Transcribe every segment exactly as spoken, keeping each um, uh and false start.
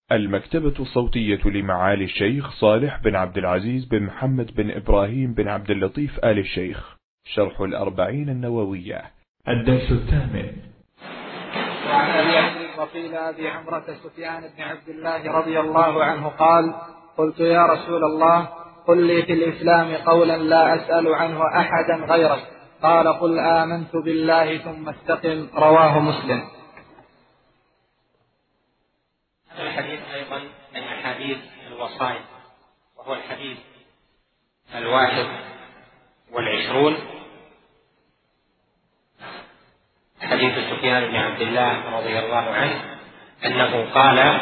المكتبة الصوتية لمعالي الشيخ صالح بن عبد العزيز بن محمد بن إبراهيم بن عبد اللطيف آل الشيخ، شرح الأربعين النووية، الدرس الثامن. وعن أبي عمرو وقيل أبي عمرة سفيان بن عبد الله رضي الله عنه قال: قلت يا رسول الله قل لي في الإسلام قولا لا أسأل عنه أحدا غيرك، قال: قل آمنت بالله ثم استقم. رواه مسلم. الحديث أيضا من أحاديث الوصايا، وهو الحديث الواحد والعشرون، حديث سفيان بن عبد الله رضي الله عنه أنه قال: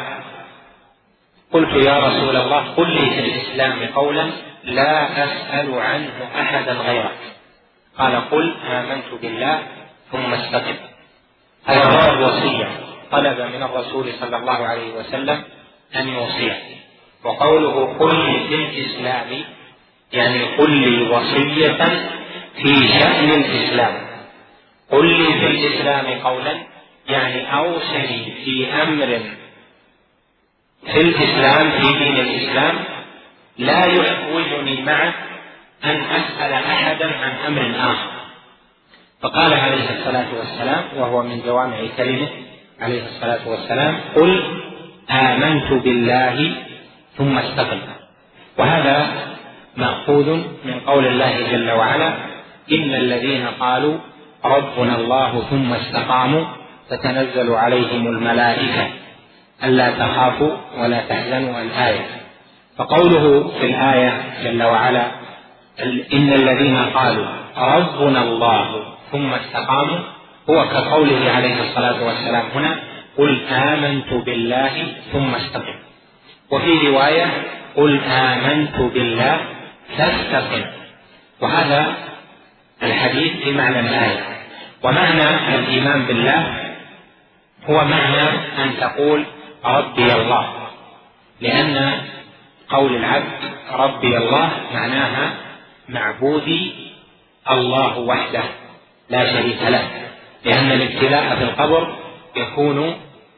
قلت يا رسول الله قل لي في الإسلام قولا لا أسأل عنه أحدا غيرك، قال: قل آمنت بالله ثم استقم. هذا هو الوصية، طلب من الرسول صلى الله عليه وسلم أن يوصيه. وقوله قل لي في الإسلام يعني قل لي وصية في شأن الإسلام. قل لي في الإسلام قولا يعني أوصني في أمر في الإسلام، في دين الإسلام، لا يحوجني معه أن أسأل أحدا عن أمر آخر. فقال عليه الصلاة والسلام، وهو من جوامع كلمه عليه الصلاة والسلام: قل آمنت بالله ثم استقم. وهذا مأخوذ من قول الله جل وعلا: إن الذين قالوا ربنا الله ثم استقاموا تتنزل عليهم الملائكة ألا تخافوا ولا تحزنوا. الآية. فقوله في الآية جل وعلا إن الذين قالوا ربنا الله ثم استقاموا هو كقوله عليه الصلاة والسلام هنا: قل آمنت بالله ثم استقم. وفي رواية: قل آمنت بالله فاستقم. وهذا الحديث بمعنى الآية. ومعنى الإيمان بالله هو معنى أن تقول ربي الله، لأن قول العبد ربي الله معناها معبودي الله وحده لا شريك له، لأن الابتلاء في القبر يكون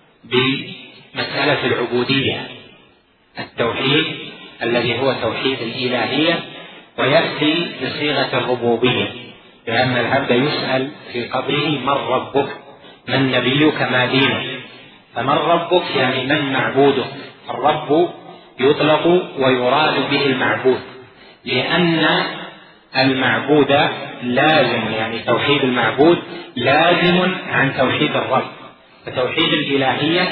بمسألة العبودية، التوحيد الذي هو توحيد الإلهية، ويأتي بصيغة الربوبية، لأن العبد يسأل في قبره من ربك، من نبيك، ما دينك. فمن ربك يعني من معبودك. الرب يطلق ويراد به المعبود، لأن المعبود لازم، يعني توحيد المعبود لازم عن توحيد الرب. فتوحيد الإلهية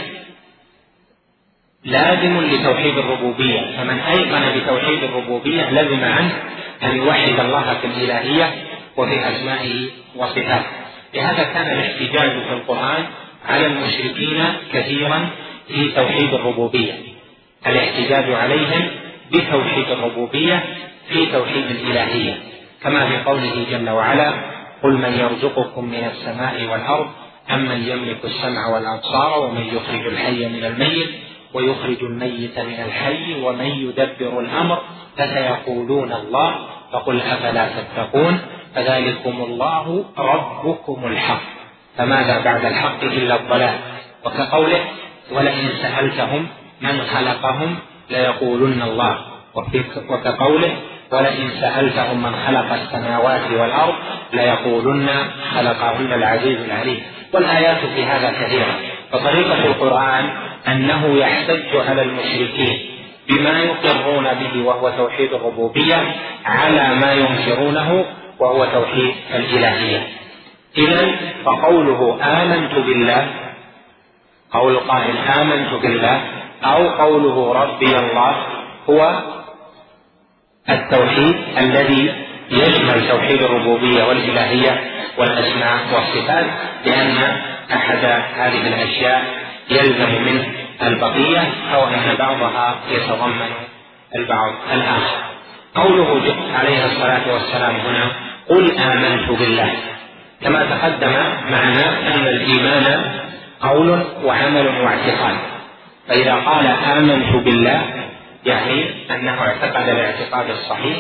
لازم لتوحيد الربوبية، فمن أيقن بتوحيد الربوبية لازم عنه أن يوحد الله في الإلهية وفي أسمائه وصفاته. لهذا كان الاحتجاج في القرآن على المشركين كثيرا في توحيد الربوبية، الاحتجاج عليهم بتوحيد الربوبية في توحيد الإلهية، كما في قوله جل وعلا: قل من يرزقكم من السماء والأرض أمن يملك السمع والأبصار ومن يخرج الحي من الميت ويخرج الميت من الحي ومن يدبر الأمر فسيقولون الله فقل أفلا تتقون فذلكم الله ربكم الحق فماذا بعد الحق إلا الضلال. وكقوله: ولئن سألتهم من خلقهم ليقولن الله. وكقوله: ولئن سألتهم من خلق السماوات والأرض ليقولن خلقهن العزيز العليم. والآيات في هذا كثيرة. فطريقة القرآن أنه يحتج على المشركين بما يقرون به وهو توحيد الربوبية على ما ينكرونه وهو توحيد الإلهية. إذن فقوله آمنت بالله، قول قائل آمنت بالله، أو قوله ربي الله، هو التوحيد الذي يشمل توحيد الربوبية والإلهية والأسماء والصفات، لأن أحد هذه الأشياء يلزم منه البقية أو أن بعضها يتضمن البعض الآخر. قوله عليه الصلاة والسلام هنا قل آمنت بالله، كما تقدم معنا أن الإيمان قول وعمل واعتقاد. فإذا قال آمنت بالله يعني أنه اعتقد الاعتقاد الصحيح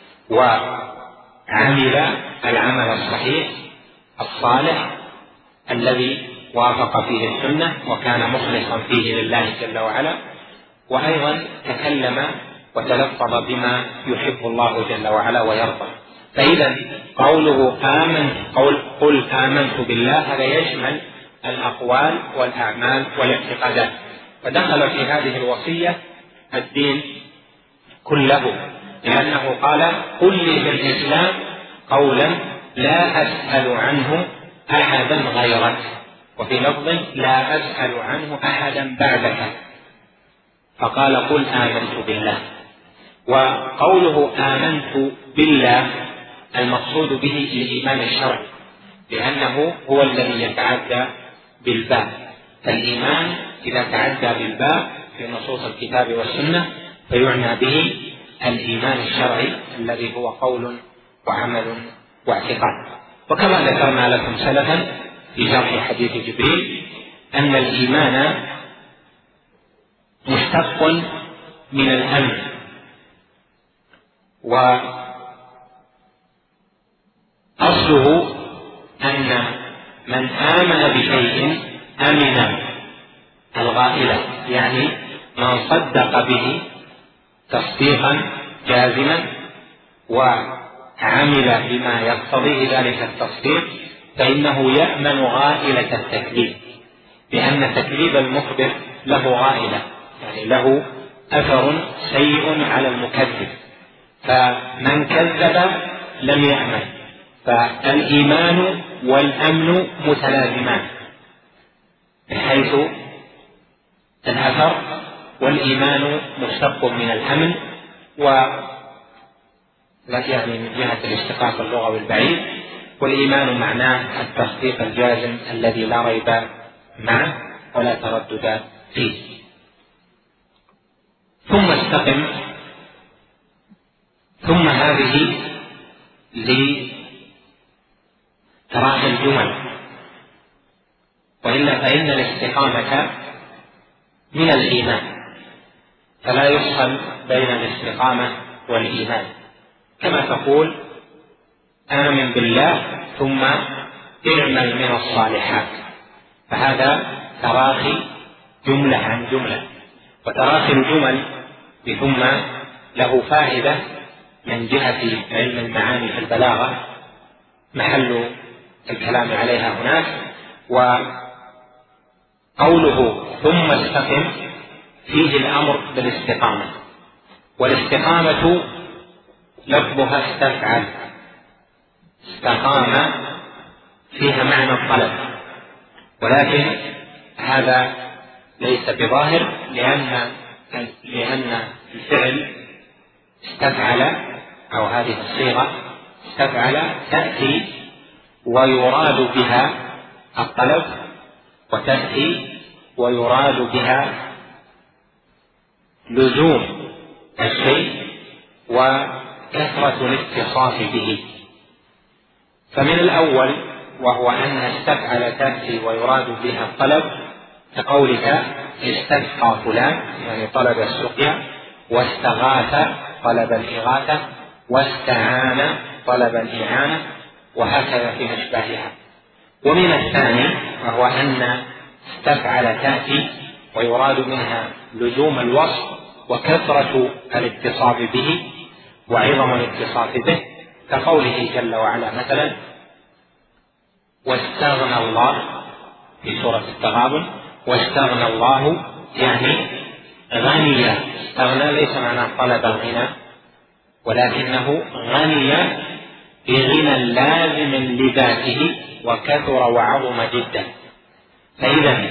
وعمل العمل الصحيح الصالح الذي وافق فيه السنة وكان مخلصا فيه لله جل وعلا. وأيضا تكلم وتلفظ بما يحب الله جل وعلا ويرضى. فإذا قوله آمنت قول قل آمنت بالله هذا يشمل الأقوال والأعمال والاعتقادات، فدخل في هذه الوصية الدين كله، لأنه قال قل لي في الإسلام قولا لا أسأل عنه أحدا غيرك، وفي لفظ لا أسأل عنه أحدا بعدك، فقال قل آمنت بالله. وقوله آمنت بالله المقصود به الإيمان الشرعي، لأنه هو الذي يتعدى بالباء، فالإيمان إذا تعدى بالباء في نصوص الكتاب والسنة فيعنى به الإيمان الشرعي الذي هو قول وعمل واعتقاد. وكما ذكرنا لكم سلفا في شرح حديث جبريل أن الإيمان مشتق من الأمن، وأصله أن من آمن بشيء أمن الغائلة، يعني من صدق به تصديقا جازما وعمل بما يقتضيه ذلك التصديق فإنه يأمن غائلة التكذيب، لأن تكذيب المخبر له غائلة، يعني له أثر سيء على المكذب، فمن كذب لم يأمن. فالإيمان والأمن متلازمان من حيث الأثر، والإيمان مشتق من الأمن، و يعني من جهة الاشتقاق اللغوي البعيد، والإيمان معناه التصديق الجازم الذي لا ريب معه ولا تردد فيه. ثم استقم، ثم هذه لتراخي الجمل، وإلا فإن الاستقامة من الإيمان، فلا يفصل بين الاستقامة والإيمان، كما تقول آمن بالله ثم اعمل من الصالحات، فهذا تراخي جملة عن جملة. وتراخي الجمل بثم له فائدة من جهة علم المعاني في البلاغة محل الكلام عليها هناك. وقوله ثم استقم فيه الأمر بالاستقامة، والاستقامة لفظها استفعل، استقام فيها معنى الطلب، ولكن هذا ليس بظاهر، لأن لأن الفعل استفعل أو هذه الصيغة استفعل تأتي ويراد بها الطلب، وتأتي ويراد بها لزوم الشيء وكثرة الاتصاف به. فمن الأول وهو أن استفعل تأتي ويراد بها الطلب، كقولك استسقى فلان يعني طلب السقيا، واستغاث طلب الإغاثة، واستعان طلب الإعانة، وهكذا في أشباهها. ومن الثاني وهو أن استفعل تأتي ويراد منها لزوم الوصف وكثرة الاتصاف به وعظم الاتصاف به، كقوله جل وعلا مثلا واستغنى الله في سورة التغابن، واستغنى الله يعني غني. استغنى ليس معناه طلب الغنى، ولكنه غني بغنى لازم لذاته وكثر وعظم جدا. فإذا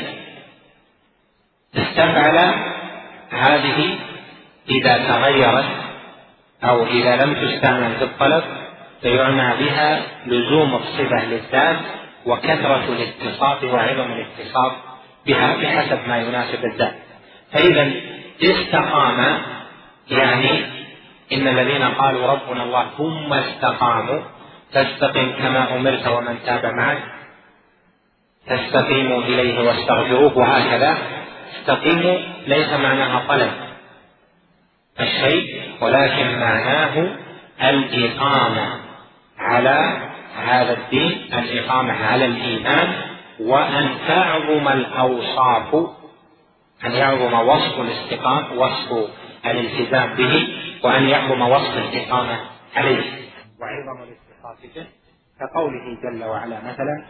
استفعل هذه إذا تغيرت أو إذا لم تستعمل في الطلب فيعنى بها لزوم الصفة للذات وكثرة الاتصاف وعظم الاتصاف بها بحسب ما يناسب الذات. فإذا استقام يعني إن الذين قالوا ربنا الله ثم استقاموا فاستقم كما أمرت ومن تاب معك فاستقيموا إليه واستغفروه، وهكذا استقيموا ليس معناها طلب الشيء، ولكن معناه الإقامة على هذا الدين، الإقامة على الإيمان، وأن تعظم الأوصاف أن يعظم وصف الاستقامة وصف الالتزام به، وأن يعظم وصف الاستقامة عليه وعظم الاتصاف به، كقوله جل وعلا مثلا: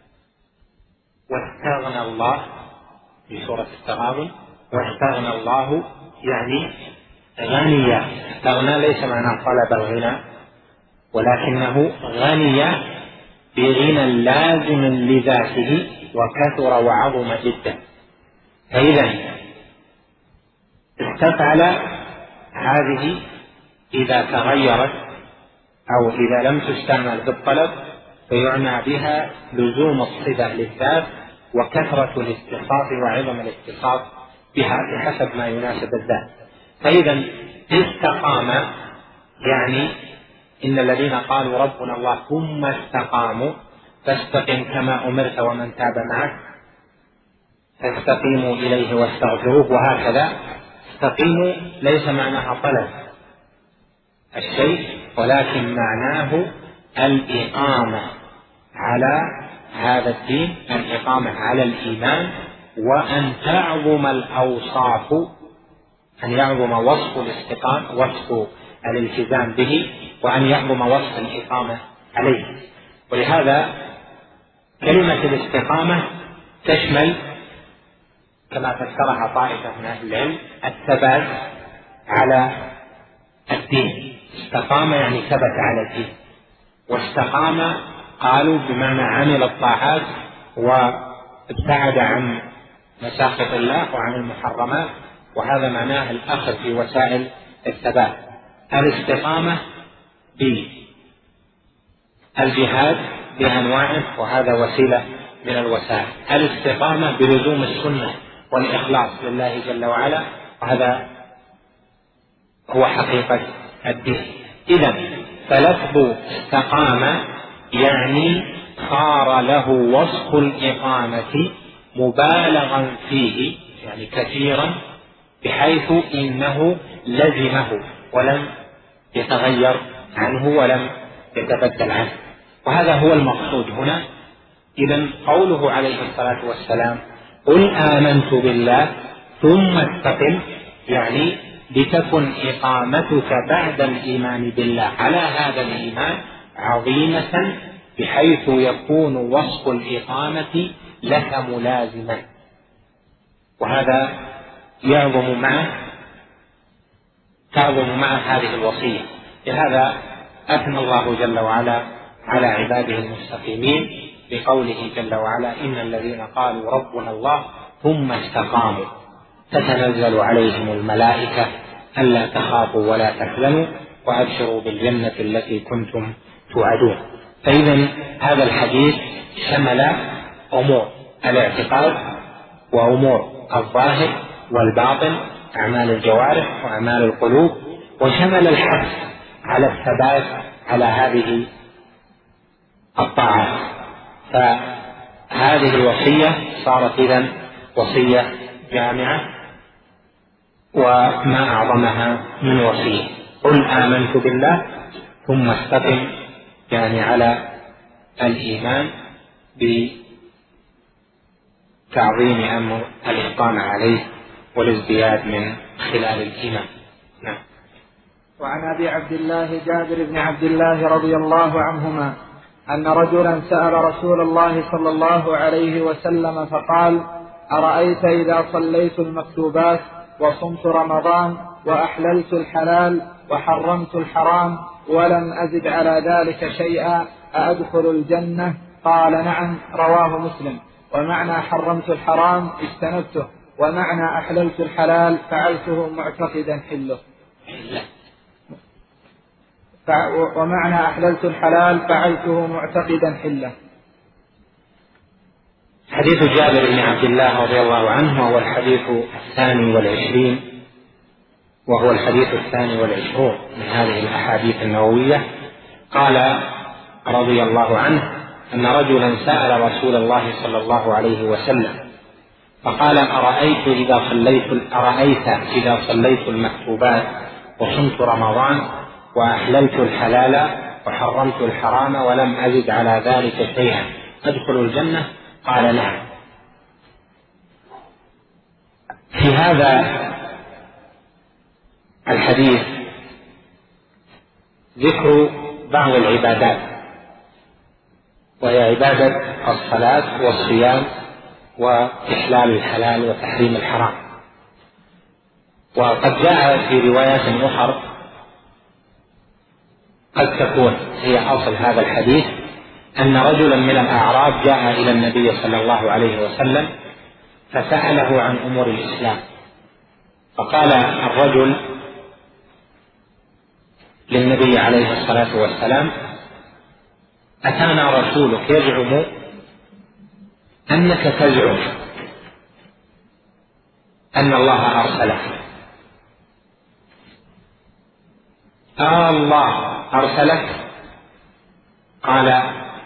واستغنى الله في سورة التغابن، واستغنى الله يعني غني. استغنى ليس معناه طلب الغنى، ولكنه غني بغنى لازم لذاته وكثر وعظم جدا. فإذا استفعل هذه إذا تغيرت أو إذا لم تستعمل بالطلب فيعنى بها لزوم الصفة للذات وكثرة الاتصاف وعظم الاتصاف بها بحسب ما يناسب الذات. فإذا استقام يعني إن الذين قالوا ربنا الله ثم استقاموا فاستقم كما أمرت ومن تاب معك فاستقيموا إليه واستغفروه، وهكذا. استقيموا ليس معناها طلب الشيء، ولكن معناه الإقامة على هذا الدين، الإقامة على الإيمان، وأن تعظم الأوصاف، أن يعظم وصف الاستقامة وصف الالتزام به، وأن يعظم وصف الإقامة عليه. ولهذا كلمة الاستقامة تشمل كما فسرها طائفة من أهل العلم الثبات على الدين. استقام يعني ثبت على الدين، واستقام قالوا بمعنى عمل الطاعات وابتعد عن مساخط الله وعن المحرمات، وهذا معناه الأخذ في وسائل الثبات. الاستقامة بالجهاد بأنواعه وهذا وسيلة من الوسائل. الاستقامة بلزوم السنة والإخلاص لله جل وعلا، وهذا هو حقيقة الدين. إذن فلفظ استقام يعني صار له وصف الإقامة مبالغا فيه، يعني كثيرا، بحيث إنه لزمه ولم يتغير عنه ولم يتبدل عنه، وهذا هو المقصود هنا. إذن قوله عليه الصلاة والسلام قل آمنت بالله ثم استقم، يعني لتكن إقامتك بعد الإيمان بالله على هذا الإيمان عظيمة، بحيث يكون وصف الإقامة لك ملازما، وهذا يعظم معه تعظم معه هذه الوصية. لهذا أثنى الله جل وعلا على عباده المستقيمين بقوله جل وعلا إن الذين قالوا ربنا الله ثم استقاموا تتنزل عليهم الملائكة ألا تخافوا ولا تحزنوا وأبشروا بالجنة التي كنتم توعدون. فإذا هذا الحديث شمل أمور الاعتقاد وأمور الظاهر والباطن، أعمال الجوارح وأعمال القلوب، وشمل الحث على الثبات على هذه الطاعات. فهذه الوصية صارت إذن وصية جامعة، وما أعظمها من وصية. قل آمنت بالله ثم استقم، يعني على الإيمان بتعظيم أمر الإقامة عليه والازدياد من خلال الإيمان. نعم. وعن أبي عبد الله جابر بن عبد الله رضي الله عنهما أن رجلا سأل رسول الله صلى الله عليه وسلم فقال أرأيت إذا صليت المكتوبات وصمت رمضان وأحللت الحلال وحرمت الحرام ولم أزد على ذلك شيئا أأدخل الجنة؟ قال نعم، رواه مسلم. ومعنى حرمت الحرام اجتنبته، ومعنى أحللت الحلال فعلته معتقدا حله. ومعنى أحللت الحلال فعلته معتقدا حله. حديث جابر بن عبد الله رضي الله عنه هو الحديث الثاني والعشرين، وهو الحديث الثاني والعشرون من هذه الأحاديث النووية. قال رضي الله عنه أن رجلا سأل رسول الله صلى الله عليه وسلم فقال أرأيت إذا صليت أرأيت إذا صليت المكتوبات وصمت رمضان وأحللت الحلال وحرمت الحرام ولم أزد على ذلك شيئا أدخل الجنة؟ قال نعم. في هذا الحديث ذكر بعض العبادات، وهي عبادة الصلاة والصيام وإحلال الحلال وتحريم الحرام. وقد جاء في روايات أخرى قد تكون هي أصل هذا الحديث، أن رجلا من الأعراب جاء إلى النبي صلى الله عليه وسلم فسأله عن أمور الإسلام، فقال الرجل للنبي عليه الصلاة والسلام: أتانا رسولك يزعم أنك تزعم أن الله أرسلك، آه الله أرسلك؟ قال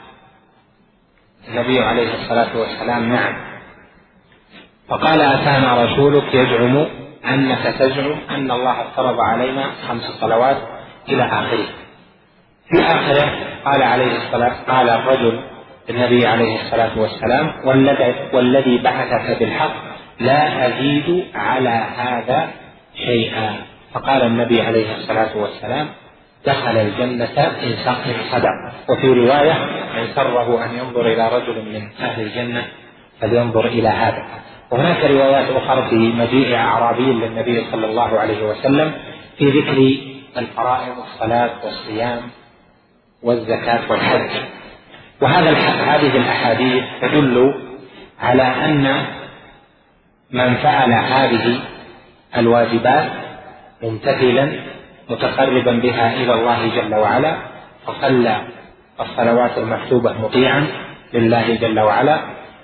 النبي عليه الصلاة والسلام: نعم. فقال: أتانا رسولك يزعم أنك تزعم أن الله افترض علينا خمس صلوات إلى آخره. في آخره قال عليه الصلاة قال الرجل النبي عليه الصلاة والسلام: والذي بعثك بالحق لا أزيد على هذا شيئا. فقال النبي عليه الصلاة والسلام: دخل الجنة إن صدق. وفي رواية: من سره أن ينظر إلى رجل من أهل الجنة فلينظر إلى هذا. وهناك روايات أخرى في مجيء أعرابي للنبي صلى الله عليه وسلم في ذكر الفرائض: الصلاة والصيام والزكاة والحج. وهذا هذه الأحاديث تدل على أن من فعل هذه الواجبات ممتثلا متقربا بها إلى الله جل وعلا، فصلى الصلوات المكتوبة مطيعا لله جل وعلا،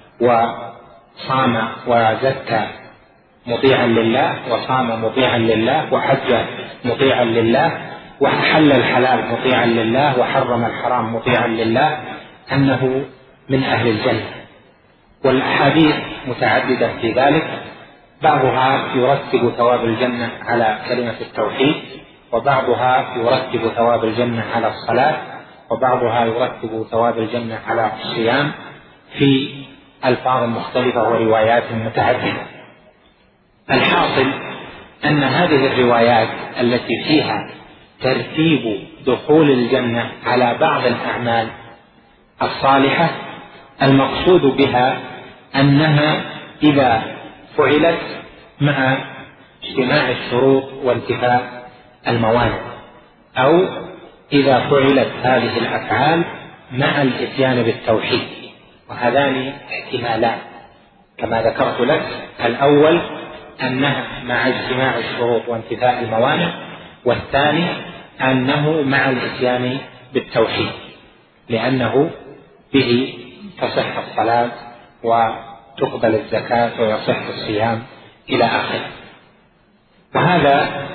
وصام وزكى مطيعا لله، وصام مطيعا لله، وحج مطيعا لله، وحل الحلال مطيعا لله، وحرم الحرام مطيعا لله، أنه من أهل الجنة. والأحاديث متعددة في ذلك، بعضها يرتب ثواب الجنة على كلمة التوحيد، وبعضها يرتب ثواب الجنة على الصلاة، وبعضها يرتب ثواب الجنة على الصيام في ألفاظ مختلفة وروايات متعددة. الحاصل أن هذه الروايات التي فيها ترتيب دخول الجنة على بعض الأعمال الصالحة، المقصود بها أنها إذا فعلت مع اجتماع الشروط وانتفاء الموانع، أو إذا فعلت هذه الأفعال مع الإتيان بالتوحيد. وهذان احتمالان كما ذكرت لك: الأول أنها مع اجتماع الشروط وانتفاء الموانع، والثاني أنه مع الإتيان بالتوحيد، لأنه به تصح الصلاة وتقبل الزكاة ويصح الصيام إلى آخره. وهذا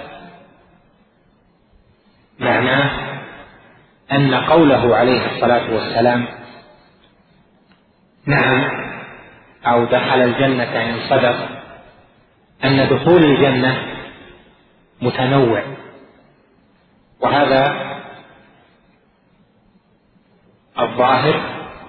معناه أن قوله عليه الصلاة والسلام: نعم أو دخل الجنة إن صدق، أن دخول الجنة متنوع، وهذا الظاهر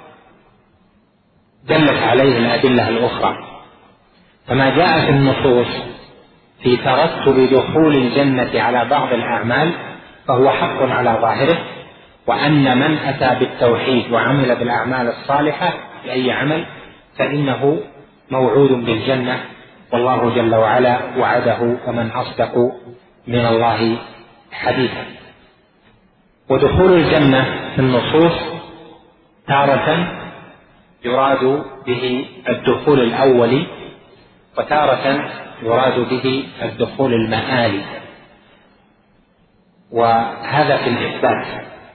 دلت عليه الأدلة الأخرى. فما جاء في النصوص في ترتب دخول الجنة على بعض الأعمال فهو حق على ظاهره، وأن من أتى بالتوحيد وعمل بالأعمال الصالحة بأي عمل فإنه موعود بالجنة، والله جل وعلا وعده: ومن أصدق من الله حديثا. ودخول الجنة في النصوص تارة يراد به الدخول الأولي، وتارة يراد به الدخول المآلي، وهذا في الإثبات.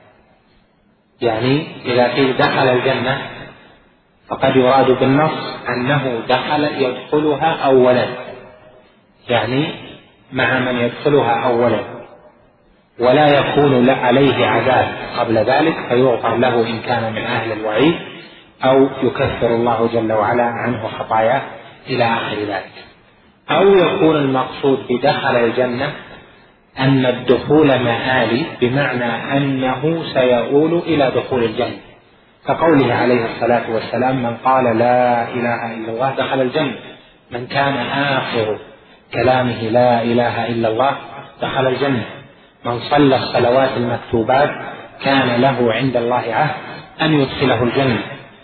يعني إذا قيل دخل الجنة فقد يراد بالنص أنه دخل يدخلها أولا، يعني مع من يدخلها أولا، ولا يكون عليه عذاب قبل ذلك فيغفر له إن كان من أهل الوعيد، أو يكفر الله جل وعلا عنه خطاياه إلى آخر ذلك. أو يكون المقصود بدخل الجنة أن الدخول مآلي، بمعنى أنه سيؤول إلى دخول الجنة، كقوله عليه الصلاة والسلام: من قال لا إله إلا الله دخل الجنة. من كان آخر كلامه لا إله إلا الله دخل الجنة. من صلى الصلوات المكتوبات كان له عند الله عهد أن يدخله الجنة.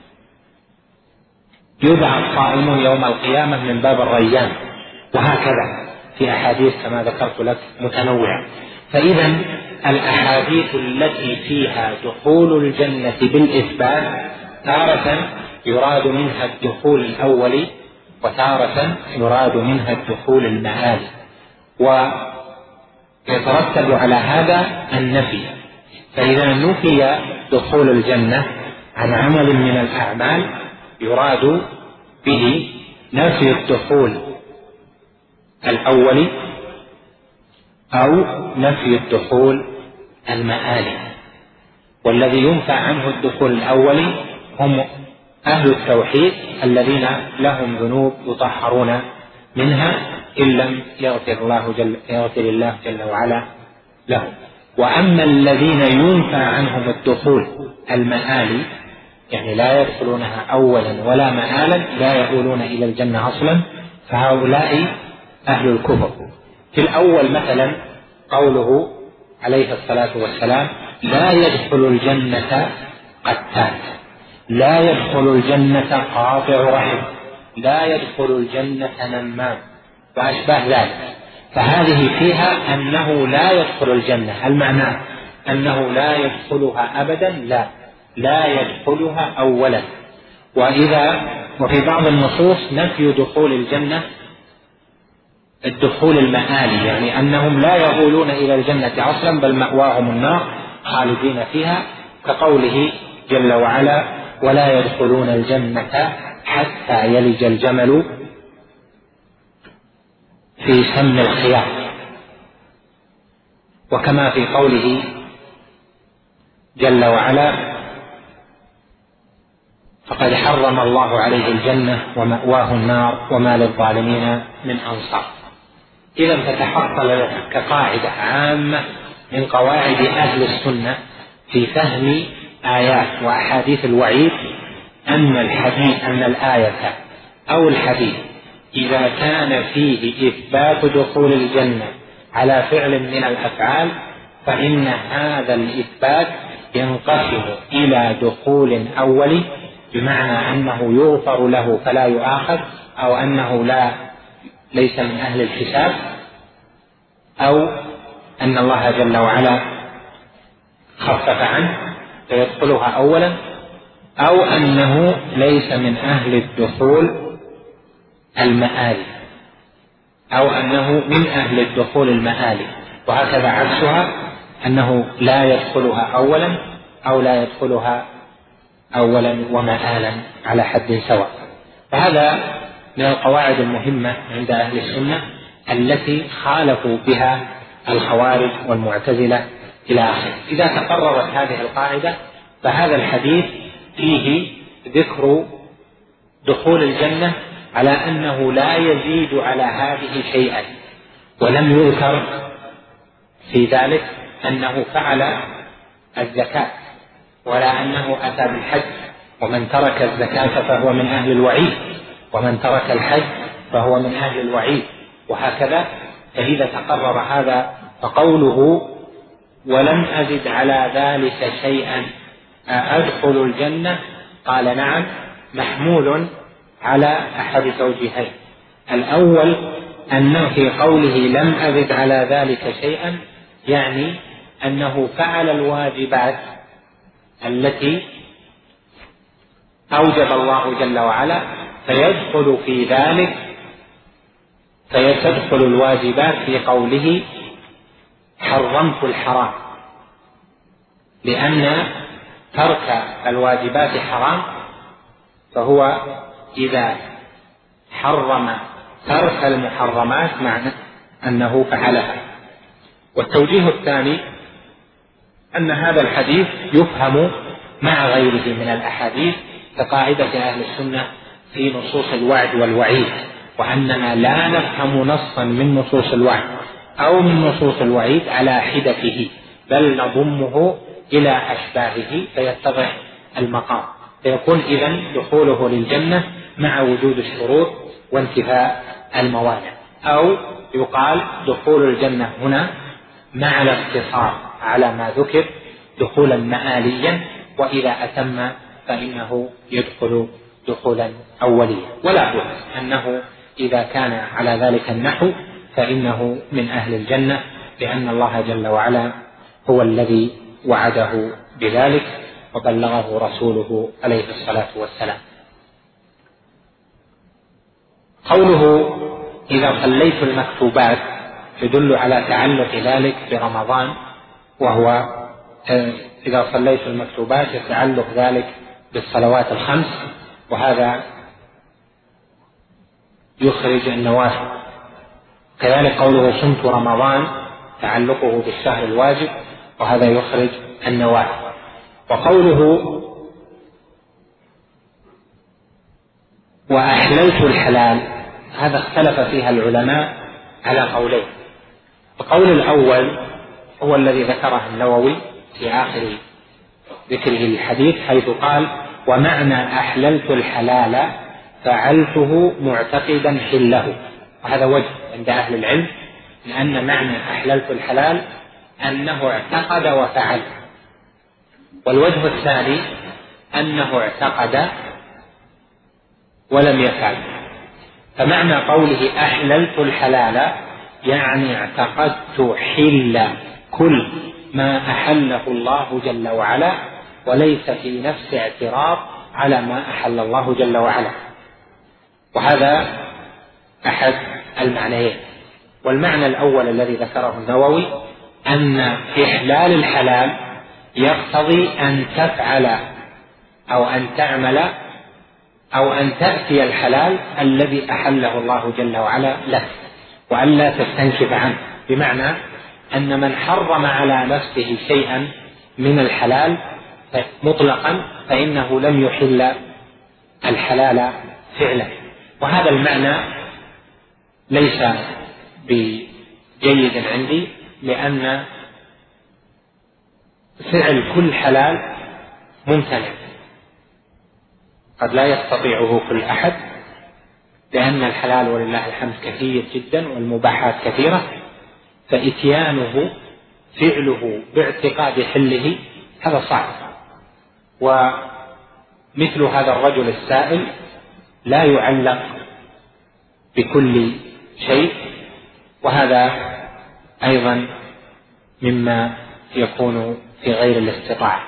يدعى الصائم يوم القيامة من باب الريان، وهكذا في أحاديث كما ذكرت لك متنوعة. فإذا الأحاديث التي فيها دخول الجنة بالإثبات تارة يراد منها الدخول الأولي، وتارة يراد منها الدخول المآلي، ويترتب على هذا النفي. فإذا نفي دخول الجنة عن عمل من الأعمال يراد به نفي الدخول الأولي أو نفي الدخول المآلي. والذي ينفى عنه الدخول الأولي هم أهل التوحيد الذين لهم ذنوب يطهرون منها إن لم يغفر الله جل, يغفر الله جل وعلا لهم. وأما الذين ينفى عنهم الدخول المآلي، يعني لا يدخلونها أولا ولا مآلا، لا يؤولون إلى الجنة أصلا، فهؤلاء أهل الكفر. في الأول مثلا قوله عليه الصلاة والسلام لا يدخل الجنة قتال، لا يدخل الجنة قاطع رحم، لا يدخل الجنة نمام وأشباه ذلك. فهذه فيها أنه لا يدخل الجنة. هل معناه أنه لا يدخلها أبدا؟ لا، لا يدخلها أولا. وإذا وفي بعض النصوص نفي دخول الجنة الدخول المآلي، يعني أنهم لا يؤولون إلى الجنة أصلا بل مأواهم النار خالدين فيها، كقوله جل وعلا ولا يدخلون الجنة حتى يلج الجمل في سم الخياط. وكما في قوله جل وعلا فقد حرم الله عليه الجنة ومأواه النار وما للظالمين من أنصار. إذا تتحصل كقاعدة عامة من قواعد أهل السنة في فهم آيات وأحاديث الوعيد أن الحديث أن الآية أو الحديث إذا كان فيه إثبات دخول الجنة على فعل من الأفعال فإن هذا الإثبات ينقسم إلى دخول أولي، بمعنى أنه يغفر له فلا يؤاخذ، أو أنه لا ليس من أهل الحساب، أو أن الله جل وعلا خفف عنه فيدخلها أولا، أو أنه ليس من أهل الدخول المآلي، أو أنه من أهل الدخول المآلي. وهكذا عكسها أنه لا يدخلها أولا أو لا يدخلها أولا ومآلا على حد سواء. فهذا من القواعد المهمة عند أهل السنة التي خالفوا بها الخوارج والمعتزلة إلى آخره. إذا تقررت هذه القاعدة فهذا الحديث فيه ذكر دخول الجنة على أنه لا يزيد على هذه شيئا، ولم يذكر في ذلك أنه فعل الزكاة ولا أنه أتى بالحج. ومن ترك الزكاة فهو من أهل الوعيد، ومن ترك الحج فهو من أهل الوعيد، وهكذا. فإذا تقرر هذا فقوله ولم أزد على ذلك شيئا أدخل الجنة قال نعم محمول على أحد توجيهين. الأول أنه في قوله لم أزد على ذلك شيئا يعني أنه فعل الواجبات التي أوجب الله جل وعلا، فيدخل في ذلك فيدخل الواجبات في قوله حرمت الحرام، لأن ترك الواجبات حرام، فهو إذا حرم ترك المحرمات معنى أنه فعلها. والتوجيه الثاني أن هذا الحديث يفهم مع غيره من الأحاديث كقاعدة أهل السنة في نصوص الوعد والوعيد، وأننا لا نفهم نصا من نصوص الوعد أو من نصوص الوعيد على حدته، بل نضمه إلى أشباهه فيتضح المقام، فيكون إذن دخوله للجنة مع وجود الشروط وانتفاء الموانع. أو يقال دخول الجنة هنا مع الاقتصار على ما ذكر دخولا مآليا، وإذا أتم فإنه يدخل دخولا أوليا. ولا بد أنه إذا كان على ذلك النحو فإنه من أهل الجنة، لأن الله جل وعلا هو الذي وعده بذلك وبلغه رسوله عليه الصلاة والسلام. قوله إذا صليت المكتوبات يدل على تعلق ذلك برمضان، وهو إذا صليت المكتوبات يتعلق ذلك بالصلوات الخمس، وهذا يخرج النوافل. كذلك قوله صمت رمضان تعلقه بالشهر الواجب، وهذا يخرج النوافل. وقوله وأحللت الحلال هذا اختلف فيها العلماء على قولين. القول الأول هو الذي ذكره النووي في آخر ذكره للحديث، حيث قال ومعنى أحللت الحلال فعلته معتقدا حله، وهذا وجه عند أهل العلم، لأن معنى أحللت الحلال أنه اعتقد وفعل، والوجه الثاني أنه اعتقد ولم يفعل. فمعنى قوله أحللت الحلال يعني اعتقدت حل كل ما أحله الله جل وعلا، وليس في نفس اعتراض على ما أحل الله جل وعلا، وهذا أحد المعنيين. والمعنى الأول الذي ذكره النووي أن إحلال الحلال يقتضي أن تفعل أو أن تعمل أو أن تأتي الحلال الذي أحله الله جل وعلا لك، وأن لا تستنكف عنه، بمعنى أن من حرم على نفسه شيئا من الحلال مطلقا فإنه لم يحل الحلال فعلا. وهذا المعنى ليس بجيد عندي، لأن فعل كل حلال ممتنع، قد لا يستطيعه كل أحد، لأن الحلال ولله الحمد كثير جدا والمباحات كثيرة، فإتيانه فعله باعتقاد حله هذا صعب. ومثل هذا الرجل السائل لا يعلق بكل شيء، وهذا أيضا مما يكون في غير الاستطاعة.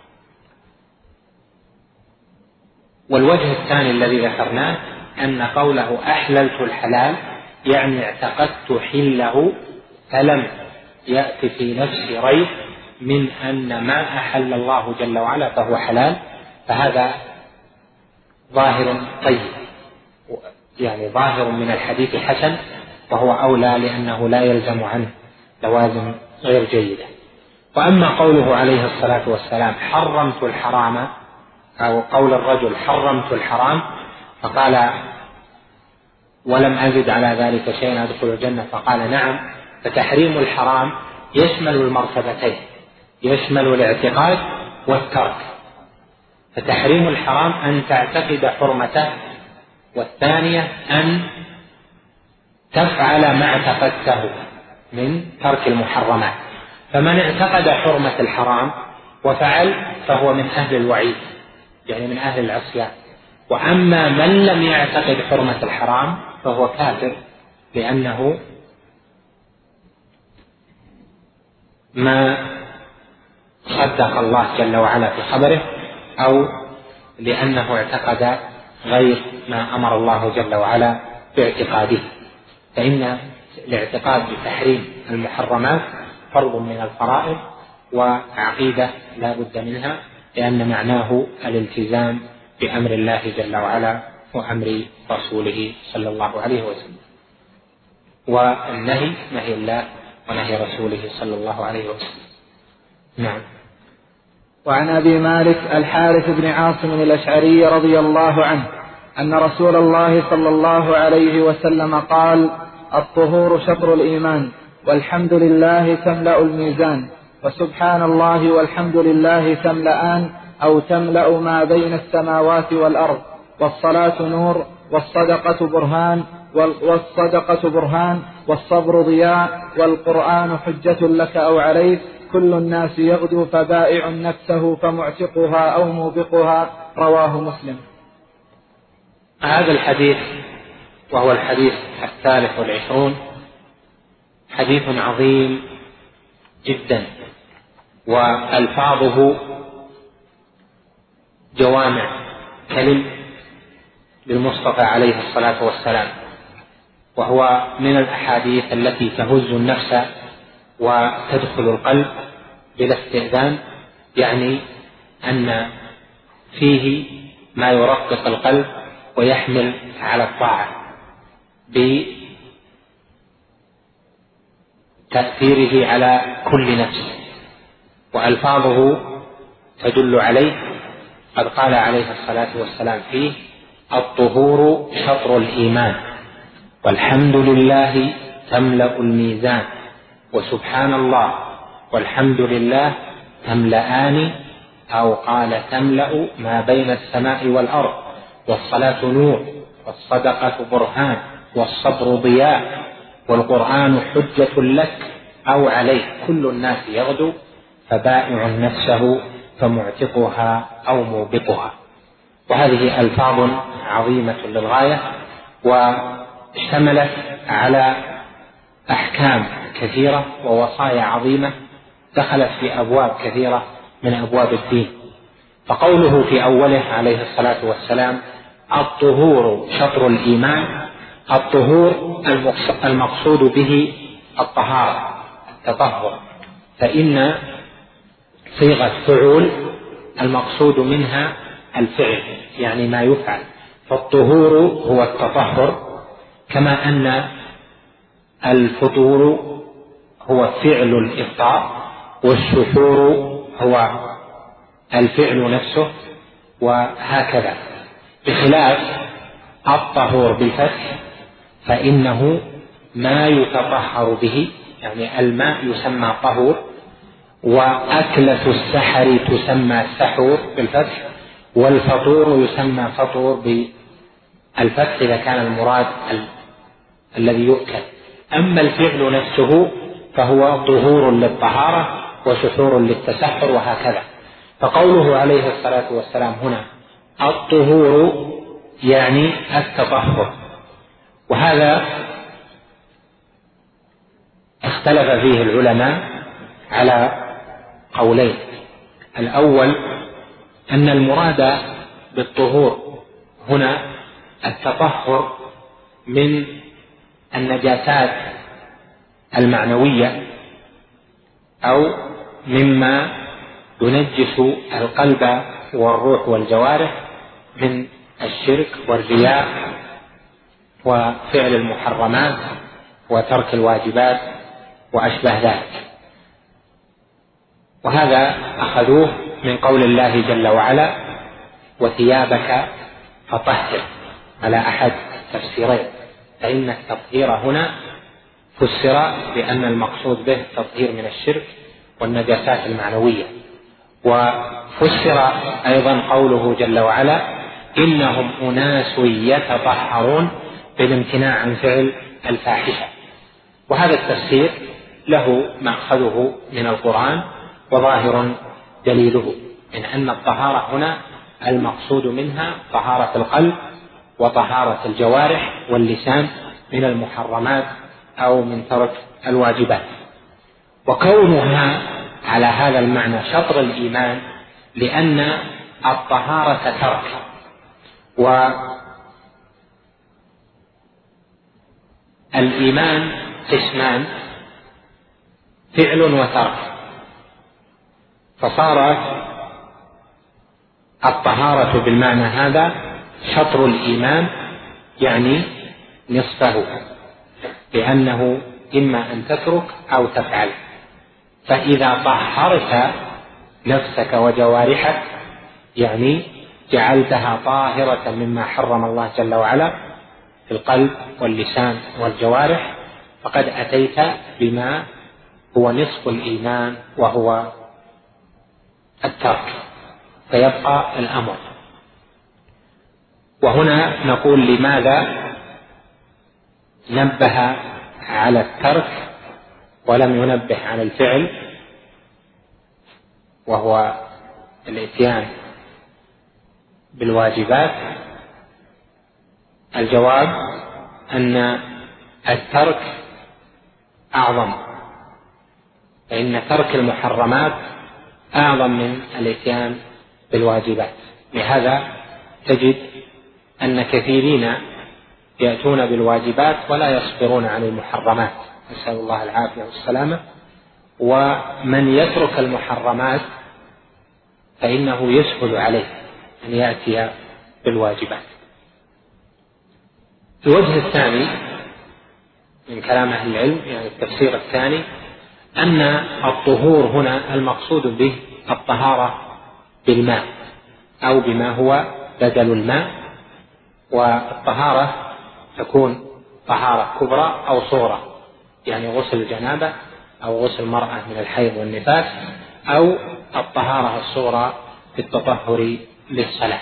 والوجه الثاني الذي ذكرناه أن قوله أحللت الحلال يعني اعتقدت حله، فلم يأتي في نفسي ريب من أن ما أحل الله جل وعلا فهو حلال، فهذا ظاهر طيب، يعني ظاهر من الحديث حسن، وهو أولى لأنه لا يلزم عنه لوازم غير جيدة. وأما قوله عليه الصلاة والسلام حرمت الحرام، أو قول الرجل حرمت الحرام فقال ولم أزد على ذلك شيئا أدخل الجنة، فقال نعم، فتحريم الحرام يشمل المرتبتين، يشمل الاعتقاد والترك. فتحريم الحرام أن تعتقد حرمته، والثانية أن تفعل ما اعتقدته من ترك المحرمات. فمن اعتقد حرمة الحرام وفعل فهو من أهل الوعيد، يعني من أهل العصيان. وأما من لم يعتقد حرمة الحرام فهو كافر، لأنه ما صدق الله جل وعلا في خبره، أو لأنه اعتقد غير ما أمر الله جل وعلا باعتقاده. فإن الاعتقاد بتحريم المحرمات فرض من الفرائض وعقيدة لا بد منها، لأن معناه الالتزام بأمر الله جل وعلا وأمر رسوله صلى الله عليه وسلم، والنهي نهي الله ونهي رسوله صلى الله عليه وسلم. نعم. وعن أبي مالك الحارث بن عاصم الأشعري رضي الله عنه أن رسول الله صلى الله عليه وسلم قال الطهور شطر الإيمان، والحمد لله تملأ الميزان، وسبحان الله والحمد لله تملأان أو تملأ ما بين السماوات والأرض، والصلاة نور، والصدقة برهان، والصدقة برهان والصبر ضياء والقرآن حجة لك أو عليك كل الناس يغدو فبائع نفسه فمعتقها أو موبقها. رواه مسلم. هذا الحديث وهو الحديث الثالث والعشرون حديث عظيم جدا، وألفاظه جوامع كلم للمصطفى عليه الصلاة والسلام، وهو من الأحاديث التي تهز النفس وتدخل القلب بلا استئذان، يعني أن فيه ما يرقق القلب ويحمل على الطاعة بتأثيره على كل نفس، وألفاظه تدل عليه. قد قال عليه الصلاة والسلام فيه: الطهور شطر الإيمان، والحمد لله تملأ الميزان، وسبحان الله والحمد لله تملأان، أو قال تملأ ما بين السماء والأرض، والصلاة نور، والصدقة برهان، والصبر ضياء، والقرآن حجة لك أو عليك كل الناس يغدو فبائع نفسه فمعتقها أو موبقها. وهذه ألفاظ عظيمة للغاية، واشتملت على أحكام كثيرة ووصايا عظيمة دخلت في أبواب كثيرة من أبواب الدين. فقوله في أوله عليه الصلاة والسلام: الطهور شطر الإيمان، الطهور المقصود به الطهارة التطهر، فإن صيغة فعول المقصود منها الفعل، يعني ما يفعل، فالطهور هو التطهر، كما أن الفطور هو فعل الإفطار، والسحور هو الفعل نفسه، وهكذا، بخلاف الطهور بالفتح فإنه ما يتطهر به، يعني الماء يسمى طهور، وأكلة السحر تسمى سحور بالفتح، والفطور يسمى فطور بالفتح إذا كان المراد ال... الذي يؤكل. أما الفعل نفسه فهو طهور للطهارة وسحور للتسحر، وهكذا. فقوله عليه الصلاة والسلام هنا الطهور يعني التطهر، وهذا اختلف فيه العلماء على قولين. الأول أن المراد بالطهور هنا التطهر من النجاسات المعنوية أو مما ينجس القلب والروح والجوارح من الشرك والرياء وفعل المحرمات وترك الواجبات وأشبه ذلك. وهذا أخذوه من قول الله جل وعلا: وثيابك فطهر، على أحد تفسيرين، فإن التطهير هنا فسر بأن المقصود به التطهير من الشرك والنجاسات المعنوية، وفسر أيضا قوله جل وعلا: إنهم أناس يتطهرون، بالامتناع عن فعل الفاحشة. وهذا التفسير له مأخذه من القرآن وظاهر دليله من أن الطهارة هنا المقصود منها طهارة القلب وطهارة الجوارح واللسان من المحرمات أو من ترك الواجبات. وكونها على هذا المعنى شطر الإيمان لأن الطهارة ترك، والإيمان قسمان: فعل وترك، فصارت الطهارة بالمعنى هذا شطر الإيمان، يعني نصفه، لأنه إما أن تترك أو تفعل. فإذا طهرت نفسك وجوارحك يعني جعلتها طاهرة مما حرم الله جل وعلا في القلب واللسان والجوارح، فقد أتيت بما هو نصف الإيمان وهو الترك، فيبقى الأمر. وهنا نقول: لماذا نبه على الترك ولم ينبه على الفعل، وهو الإتيان بالواجبات؟ الجواب أن الترك أعظم، فإن ترك المحرمات أعظم من الإتيان بالواجبات. لهذا تجد أن كثيرين يأتون بالواجبات ولا يصبرون عن المحرمات، نسأل الله العافية والسلامة. ومن يترك المحرمات فإنه يسهل عليه أن يأتي بالواجبات. الوجه الثاني من كلام أهل العلم، يعني التفسير الثاني، أن الطهور هنا المقصود به الطهارة بالماء أو بما هو بدل الماء، والطهارة تكون طهارة كبرى أو صغرى، يعني غسل الجنابة أو غسل المرأة من الحيض والنفاس، أو الطهارة الصغرى في التطهر للصلاة.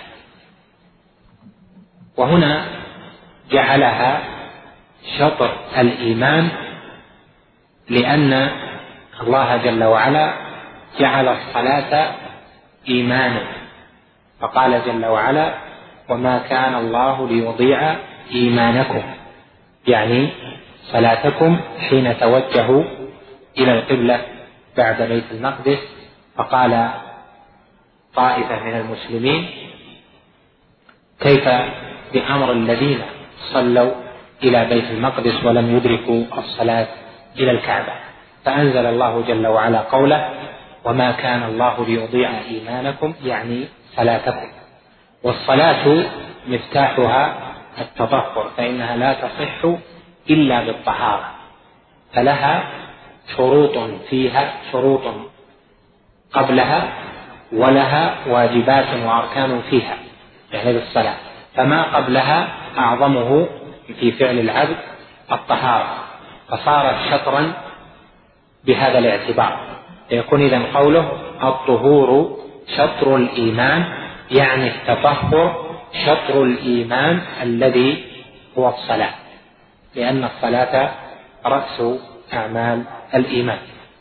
وهنا جعلها شطر الإيمان، لأن الله جل وعلا جعل الصلاة إيمانا، فقال جل وعلا: وما كان الله ليضيع إيمانكم، يعني صلاتكم حين توجهوا إلى القبلة بعد بيت المقدس. فقال طائفة من المسلمين: كيف بأمر الذين صلوا إلى بيت المقدس ولم يدركوا الصلاة إلى الكعبة؟ فأنزل الله جل وعلا قوله: وما كان الله ليضيع إيمانكم، يعني صلاتكم. والصلاة مفتاحها التطهر، فإنها لا تصح إلا بالطهارة، فلها شروط فيها، شروط قبلها، ولها واجبات وأركان فيها، يعني بالصلاة. فما قبلها أعظمه في فعل العبد الطهارة، فصارت شطرا بهذا الاعتبار. يكون إذن قوله الطهور شطر الإيمان، يعني التطهر شطر الإيمان الذي هو الصلاة، لأن الصلاة رأس أعمال الإيمان.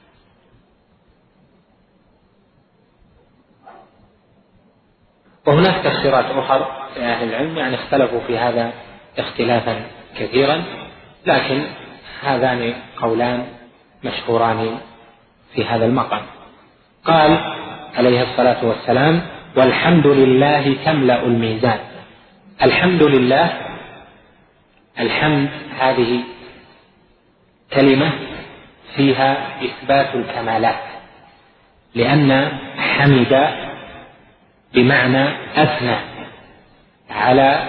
وهناك تفسيرات أخرى في أهل العلم، يعني اختلفوا في هذا اختلافا كثيرا، لكن هذان قولان مشهوران في هذا المقام. قال عليه الصلاة والسلام: والحمد لله تملأ الميزان. الحمد لله، الحمد هذه كلمة فيها إثبات الكمالات، لأن حمد بمعنى أثنى على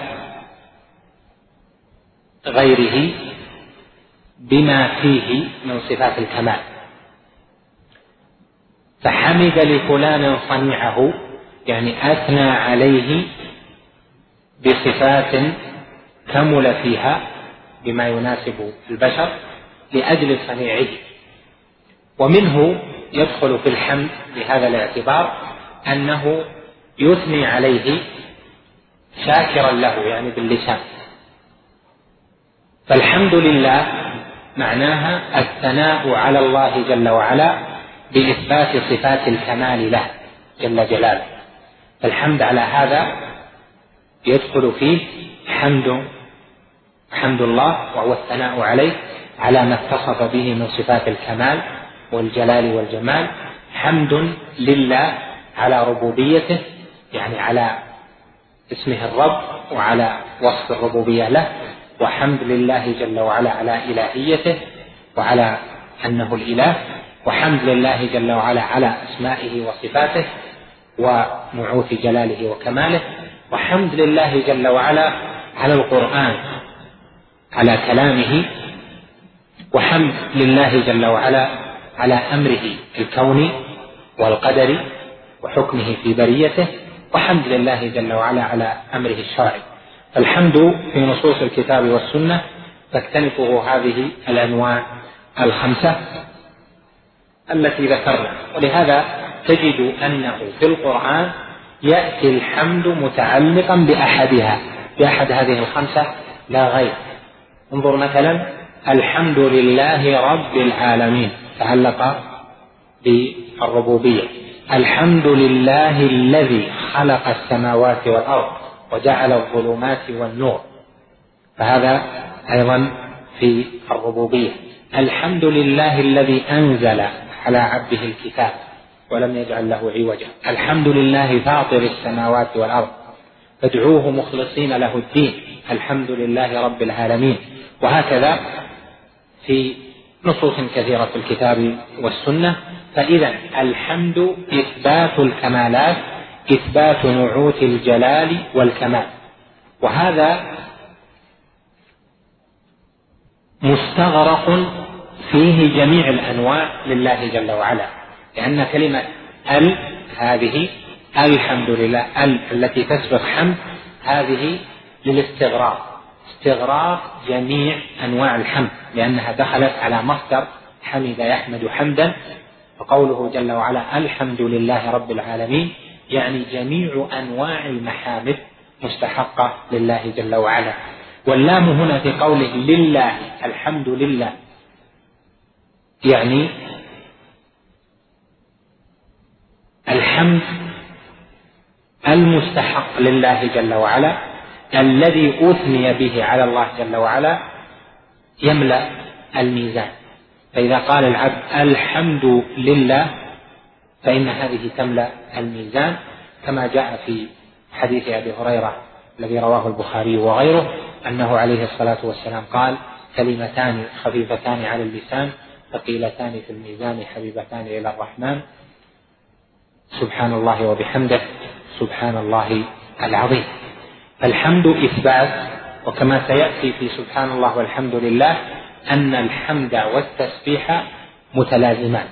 غيره بما فيه من صفات الكمال. فحمد لفلان صنيعه، يعني أثنى عليه بصفات كمل فيها بما يناسب البشر لأجل صنيعه. ومنه يدخل في الحمد بهذا الاعتبار أنه يثني عليه شاكرا له، يعني باللسان. فالحمد لله معناها الثناء على الله جل وعلا بإثبات صفات الكمال له جل جلاله. فالحمد على هذا يدخل فيه حمد حمد الله، وهو الثناء عليه على ما اتصف به من صفات الكمال والجلال والجمال. حمد لله على ربوبيته، يعني على اسمه الرب وعلى وصف الربوبية له. وحمد لله جل وعلا على إلهيته وعلى أنه الإله. وحمد لله جل وعلا على أسمائه وصفاته ونعوت جلاله وكماله. وحمد لله جل وعلا على القرآن، على كلامه. وحمد لله جل وعلا على أمره الكوني والقدري وحكمه في بريته. وحمد لله جل وعلا على أمره الشرعي. فالحمد في نصوص الكتاب والسنة تكتنفه هذه الأنواع الخمسة التي ذكرنا. ولهذا تجد أنه في القرآن يأتي الحمد متعلقا بأحدها، بأحد هذه الخمسة لا غير. انظر مثلا الحمد لله رب العالمين تعلق بالربوبية. الحمد لله الذي خلق السماوات والأرض وجعل الظلمات والنور، فهذا أيضا في الربوبية. الحمد لله الذي أنزل على عبده الكتاب ولم يجعل له عوجا. الحمد لله فاطر السماوات والأرض فادعوه مخلصين له الدين. الحمد لله رب العالمين. وهكذا في نصوص كثيرة في الكتاب والسنة. فإذا الحمد إثبات الكمالات، إثبات نعوت الجلال والكمال، وهذا مستغرق فيه جميع الأنواع لله جل وعلا، لأن كلمة ال هذه الحمد لله ال التي تسبق حمد هذه للاستغراق، استغراق جميع أنواع الحمد، لأنها دخلت على مصدر حمد يحمد حمدا. فقوله جل وعلا الحمد لله رب العالمين يعني جميع أنواع المحامد مستحقة لله جل وعلا. واللام هنا في قوله لله الحمد لله يعني الحمد المستحق لله جل وعلا الذي أثني به على الله جل وعلا يملأ الميزان. فإذا قال العبد الحمد لله فإن هذه تملأ الميزان، كما جاء في حديث أبي هريرة الذي رواه البخاري وغيره أنه عليه الصلاة والسلام قال كلمتان خفيفتان على اللسان ثقيلتان في الميزان حبيبتان إلى الرحمن سبحان الله وبحمده سبحان الله العظيم. فالحمد إثبات، وكما سيأتي في سبحان الله والحمد لله أن الحمد والتسبيح متلازمان.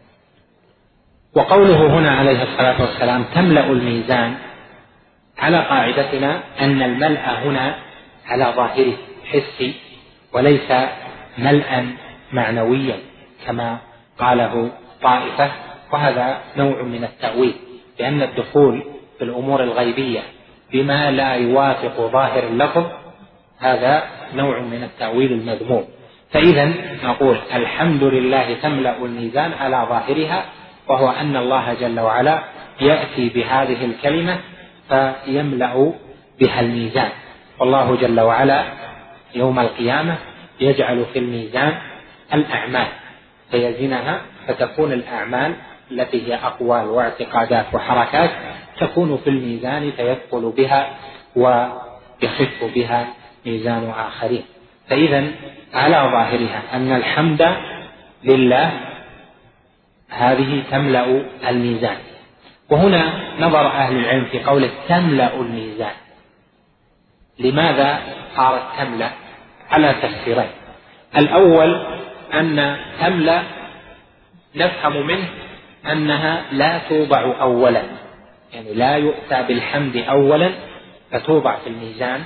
وقوله هنا عليه الصلاة والسلام تملأ الميزان على قاعدتنا أن الملأ هنا على ظاهره حسي وليس ملأ معنويا كما قاله طائفة، وهذا نوع من التأويل، لأن الدخول في الأمور الغيبية بما لا يوافق ظاهر اللفظ هذا نوع من التأويل المذموم. فإذا نقول الحمد لله تملأ الميزان على ظاهرها، وهو أن الله جل وعلا يأتي بهذه الكلمة فيملأ بها الميزان. والله جل وعلا يوم القيامة يجعل في الميزان الأعمال فيزنها، فتكون الأعمال التي هي أقوال واعتقادات وحركات تكون في الميزان فيثقل بها ويخف بها ميزان آخرين. فإذا على ظاهرها أن الحمد لله هذه تملأ الميزان. وهنا نظر أهل العلم في قوله تملأ الميزان، لماذا صارت تملأ؟ على تفسيرين. الأول أن تملأ نفهم منه أنها لا توضع أولا، يعني لا يؤتى بالحمد أولا فتوضع في الميزان،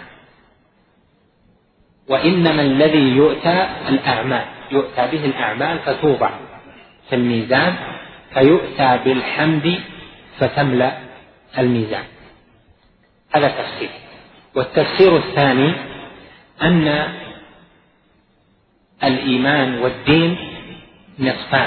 وإنما الذي يؤتى الأعمال، يؤتى به الأعمال فتوضع في الميزان، فيؤتى بالحمد فتملأ الميزان. هذا تفسير. والتفسير الثاني أن الإيمان والدين نصفان،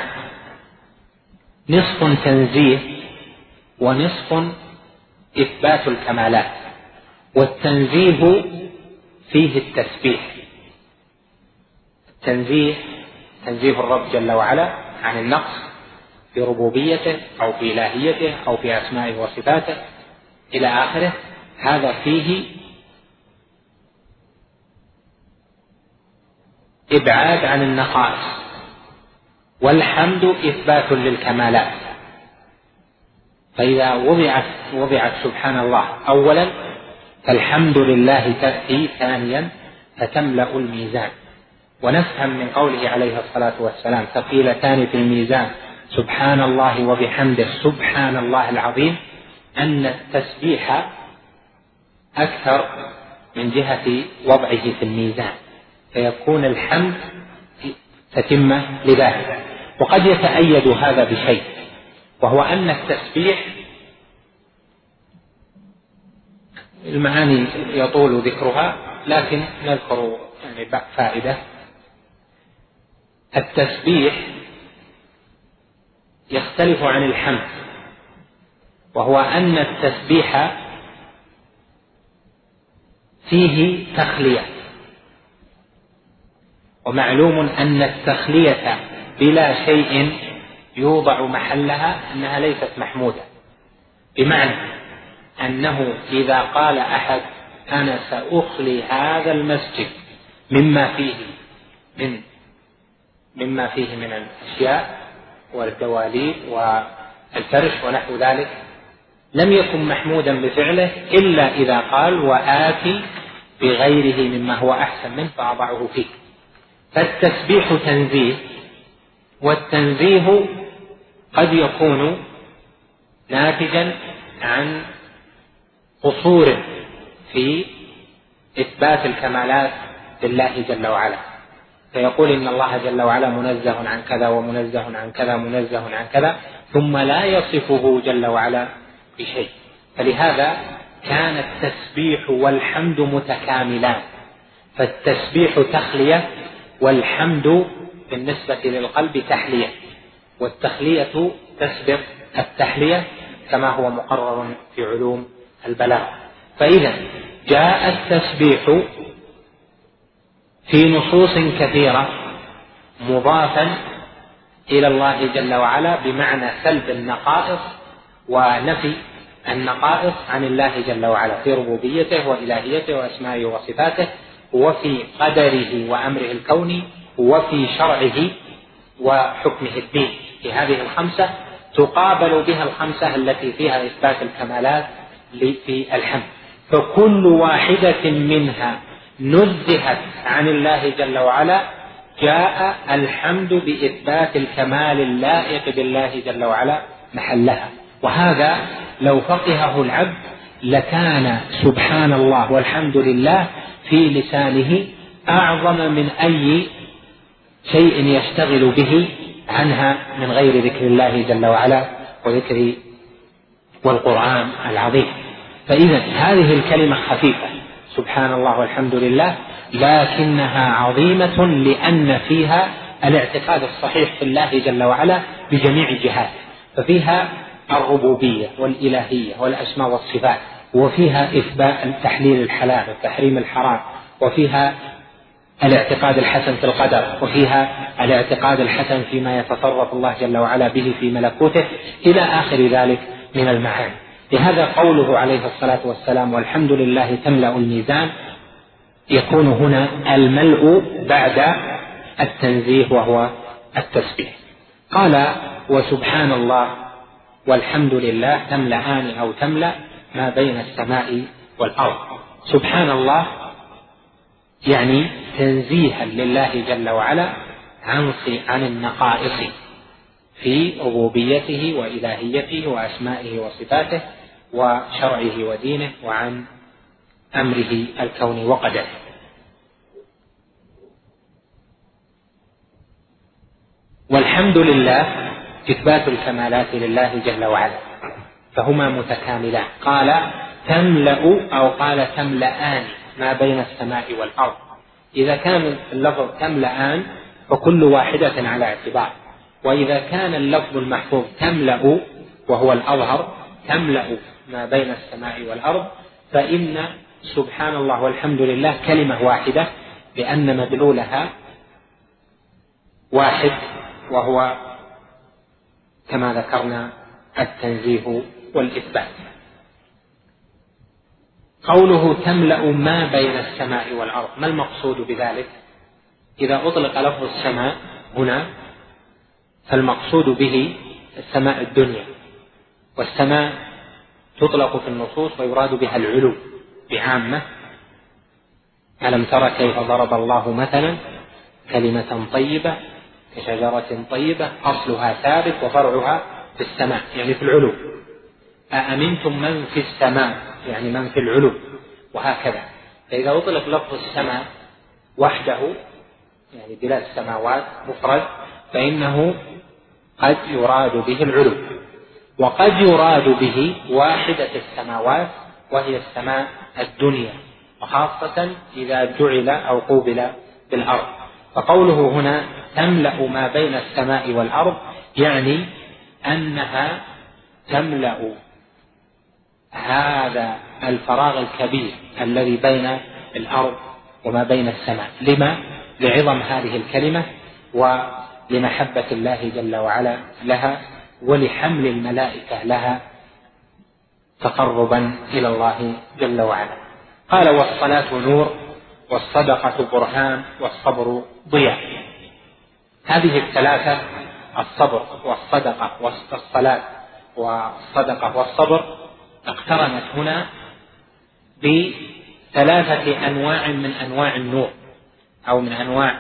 نصف تنزيه ونصف إثبات الكمالات. والتنزيه فيه التسبيح، التنزيه تنزيه الرب جل وعلا عن النقص في ربوبيته أو في إلهيته أو في أسمائه وصفاته إلى آخره، هذا فيه إبعاد عن النقائص. والحمد إثبات للكمالات، فإذا وضعت وضعت سبحان الله أولا فالحمد لله تأتي ثانيا فتملأ الميزان. ونفهم من قوله عليه الصلاة والسلام ثقيلتان في الميزان سبحان الله وبحمده سبحان الله العظيم أن التسبيح أكثر من جهة وضعه في الميزان، فيكون الحمد تتمة لذلك. وقد يتأيد هذا بشيء، وهو أن التسبيح المعاني يطول ذكرها، لكن نذكر يعني فائدة. التسبيح يختلف عن الحمد، وهو أن التسبيح فيه تخلية، ومعلوم أن التخلية بلا شيء يوضع محلها أنها ليست محمودة، بمعنى أنه إذا قال أحد أنا سأخلي هذا المسجد مما فيه من مما فيه من الأشياء والدواليب والفرش ونحو ذلك، لم يكن محمودا بفعله إلا إذا قال وآتي بغيره مما هو أحسن منه فأضعه فيه. فالتسبيح تنزيه، والتنزيه قد يكون ناتجا عن قصور في إثبات الكمالات لله جل وعلا، فيقول إن الله جل وعلا منزه عن كذا ومنزه عن كذا منزه عن كذا، ثم لا يصفه جل وعلا بشيء. فلهذا كان التسبيح والحمد متكاملان، فالتسبيح تخلية والحمد بالنسبة للقلب تحلية، والتخلية تسبق التحلية كما هو مقرر في علوم البلاغة. فإذا جاء التسبيح في نصوص كثيرة مضافا إلى الله جل وعلا بمعنى سلب النقائص ونفي النقائص عن الله جل وعلا في ربوبيته وإلهيته وأسمائه وصفاته، وفي قدره وأمره الكوني، وفي شرعه وحكمه الدين. في هذه الخمسة تقابل بها الخمسة التي فيها إثبات الكمالات في الحمد، فكل واحدة منها نزهت عن الله جل وعلا جاء الحمد بإثبات الكمال اللائق بالله جل وعلا محلها. وهذا لو فقهه العبد لكان سبحان الله والحمد لله في لسانه أعظم من أي شيء يشتغل به عنها من غير ذكر الله جل وعلا وذكر والقرآن العظيم. فإذا هذه الكلمة خفيفة سبحان الله والحمد لله، لكنها عظيمة لأن فيها الاعتقاد الصحيح في الله جل وعلا بجميع جهاته، ففيها الربوبية والإلهية والأسماء والصفات، وفيها إثبات تحليل الحلال وتحريم الحرام، وفيها الاعتقاد الحسن في القدر، وفيها الاعتقاد الحسن فيما يتصرف الله جل وعلا به في ملكوته، إلى آخر ذلك من المعاني. لهذا قوله عليه الصلاة والسلام والحمد لله تملأ الميزان يكون هنا الملء بعد التنزيه وهو التسبيح. قال وسبحان الله والحمد لله تملأان أو تملأ ما بين السماء والأرض. سبحان الله يعني تنزيها لله جل وعلا عن عن النقائص في ربوبيته وإلهيته وأسمائه وصفاته وشرعه ودينه وعن أمره الكوني وقدره. والحمد لله إثبات الكمالات لله جل وعلا، فهما متكاملان. قال تملأ أو قال تملأان ما بين السماء والأرض. إذا كان اللفظ تملأان فكل واحدة على اعتبار، وإذا كان اللفظ المحفوظ تملأ وهو الأظهر تملأ ما بين السماء والأرض، فإن سبحان الله والحمد لله كلمة واحدة لأن مدلولها واحد، وهو كما ذكرنا التنزيه والإثبات. قوله تملأ ما بين السماء والأرض، ما المقصود بذلك؟ إذا أطلق لفظ السماء هنا فالمقصود به السماء الدنيا، والسماء تطلق في النصوص ويراد بها العلو بعامة. ألم تر كيف ضرب الله مثلا كلمة طيبة كشجرة طيبة أصلها ثابت وفرعها في السماء، يعني في العلو. أأمنتم من في السماء يعني من في العلو، وهكذا. فإذا أطلق لفظ السماء وحده يعني بلا السماوات مفرد فإنه قد يراد به العلو، وقد يراد به واحدة السماوات وهي السماء الدنيا وخاصة إذا جعل أو قوبل بالأرض. فقوله هنا تملأ ما بين السماء والأرض يعني أنها تملأ هذا الفراغ الكبير الذي بين الأرض وما بين السماء. لما؟ لعظم هذه الكلمة ولمحبة الله جل وعلا لها ولحمل الملائكة لها تقربا إلى الله جل وعلا. قال والصلاة نور والصدقة برهان والصبر ضياء. هذه الثلاثة الصبر والصدقة والصلاة والصدقة والصبر اقترنت هنا بثلاثة أنواع من أنواع النور أو من أنواع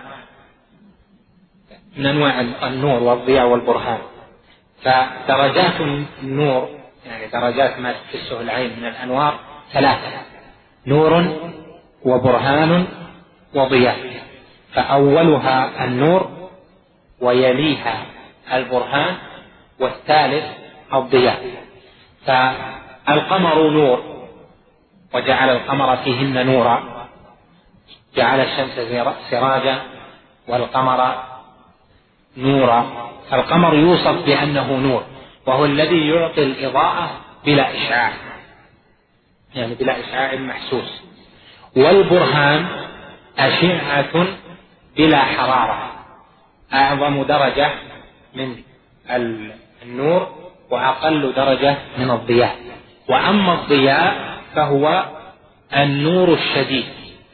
من أنواع النور والضياء والبرهان. فدرجات النور يعني درجات ما تحسه العين من الأنوار ثلاثة: نور وبرهان وضياء. فأولها النور ويليها البرهان والثالث الضياء. فالقمر نور وجعل القمر فيهن نورا، جعل الشمس سراجا والقمر نورا. القمر يوصف بأنه نور وهو الذي يعطي الإضاءة بلا إشعاع يعني بلا إشعاع محسوس. والبرهان أشعة بلا حرارة، أعظم درجة من النور وأقل درجة من الضياء. وأما الضياء فهو النور الشديد،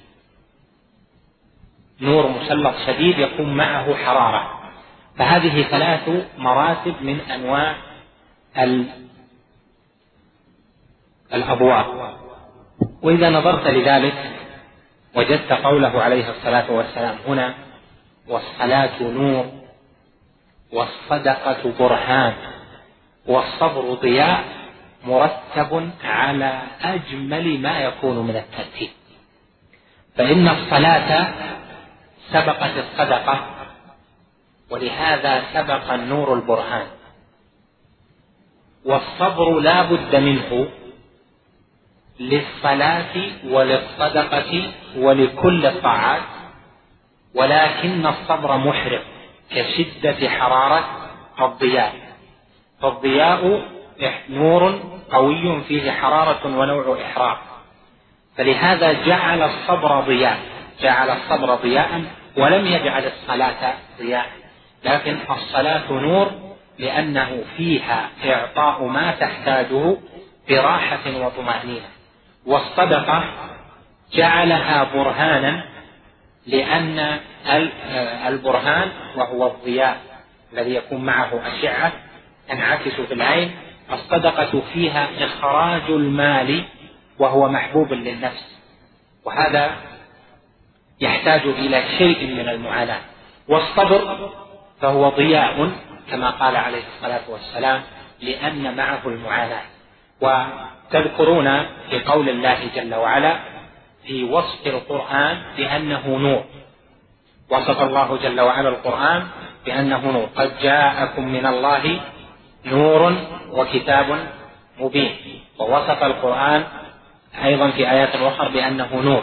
نور مسلط شديد يكون معه حرارة. فهذه ثلاث مراتب من أنواع الأضواء. وإذا نظرت لذلك وجدت قوله عليه الصلاة والسلام هنا والصلاة نور والصدقة برهان والصبر ضياء مرتب على أجمل ما يكون من الترتيب. فإن الصلاة سبقت الصدقة ولهذا سبق النور البرهان. والصبر لا بد منه للصلاة وللصدقة ولكل الطاعات، ولكن الصبر محرق كشدة حرارة الضياء. فالضياء نور قوي فيه حرارة ونوع إحراق، فلهذا جعل الصبر ضياء جعل الصبر ضياء ولم يجعل الصلاة ضياء. لكن الصلاة نور لأنه فيها إعطاء ما تحتاجه براحة وطمأنينة. والصدقة جعلها برهانا لأن البرهان وهو الضياء الذي يكون معه أشعة تنعكس في العين. الصدقة فيها إخراج المال وهو محبوب للنفس، وهذا يحتاج إلى شيء من المعاناة. والصبر فهو ضياء كما قال عليه الصلاة والسلام لأن معه المعاناة. وتذكرون في قول الله جل وعلا في وصف القرآن بأنه نور، وصف الله جل وعلا القرآن بأنه نور: قد جاءكم من الله نور وكتاب مبين. ووصف القرآن أيضا في آيات أخرى بأنه نور.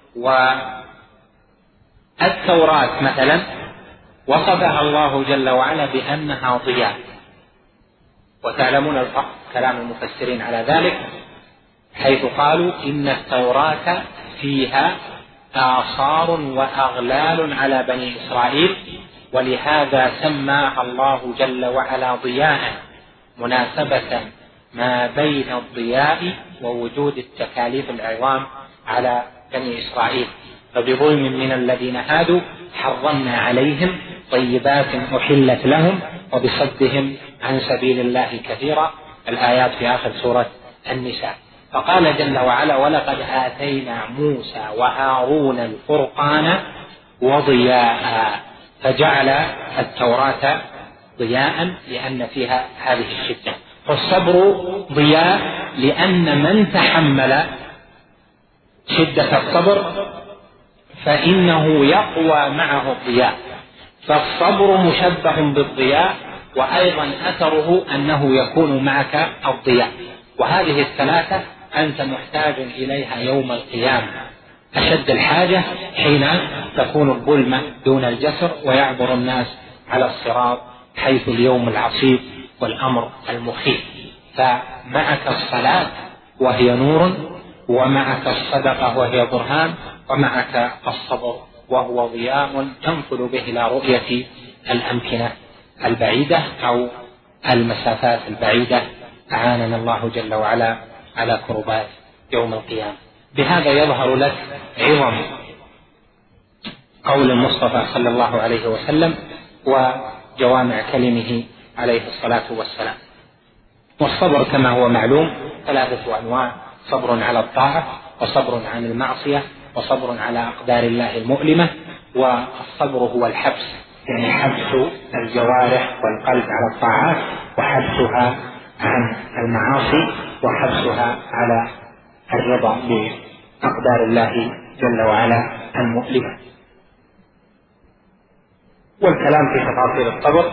والتوراة مثلا وصفها الله جل وعلا بأنها ضياء، وتعلمون الفرق كلام المفسرين على ذلك حيث قالوا إن التوراة فيها آثار وأغلال على بني إسرائيل، ولهذا سماها الله جل وعلا ضياء مناسبة ما بين الضياء ووجود التكاليف العظام على بني إسرائيل. فبظلم من الذين هادوا حرمنا عليهم طيبات أحلت لهم وبصدهم عن سبيل الله كثيرا، الآيات في آخر سورة النساء. فقال جل وعلا: ولقد آتينا موسى وهارون الفرقان وضياء. فجعل التوراة ضياء لأن فيها هذه الشدة. فالصبر ضياء لأن من تحمل شدة الصبر فإنه يقوى معه الضياء. فالصبر مشبه بالضياء، وأيضا أثره أنه يكون معك الضياء. وهذه الثلاثة أنت محتاج إليها يوم القيامة، أشد الحاجة حين تكون الظلمة دون الجسر ويعبر الناس على الصراط حيث اليوم العصيب والأمر المخيف. فمعك الصلاة وهي نور، ومعك الصدقة وهي برهان، ومعك الصبر وهو ضياء تنفذ به إلى رؤية الأمكنة البعيدة أو المسافات البعيدة. أعاننا الله جل وعلا على كربات يوم القيامة. بهذا يظهر لك عظم قول المصطفى صلى الله عليه وسلم وجوامع كلمه عليه الصلاة والسلام. والصبر كما هو معلوم ثلاثة أنواع: صبر على الطاعة، وصبر عن المعصية، وصبر على أقدار الله المؤلمة. والصبر هو الحبس، يعني حبس الجوارح والقلب على الطاعات، وحبسها عن المعاصي، وحبسها على الرضا بأقدار الله جل وعلا المؤلمة. والكلام في تفاصيل الصبر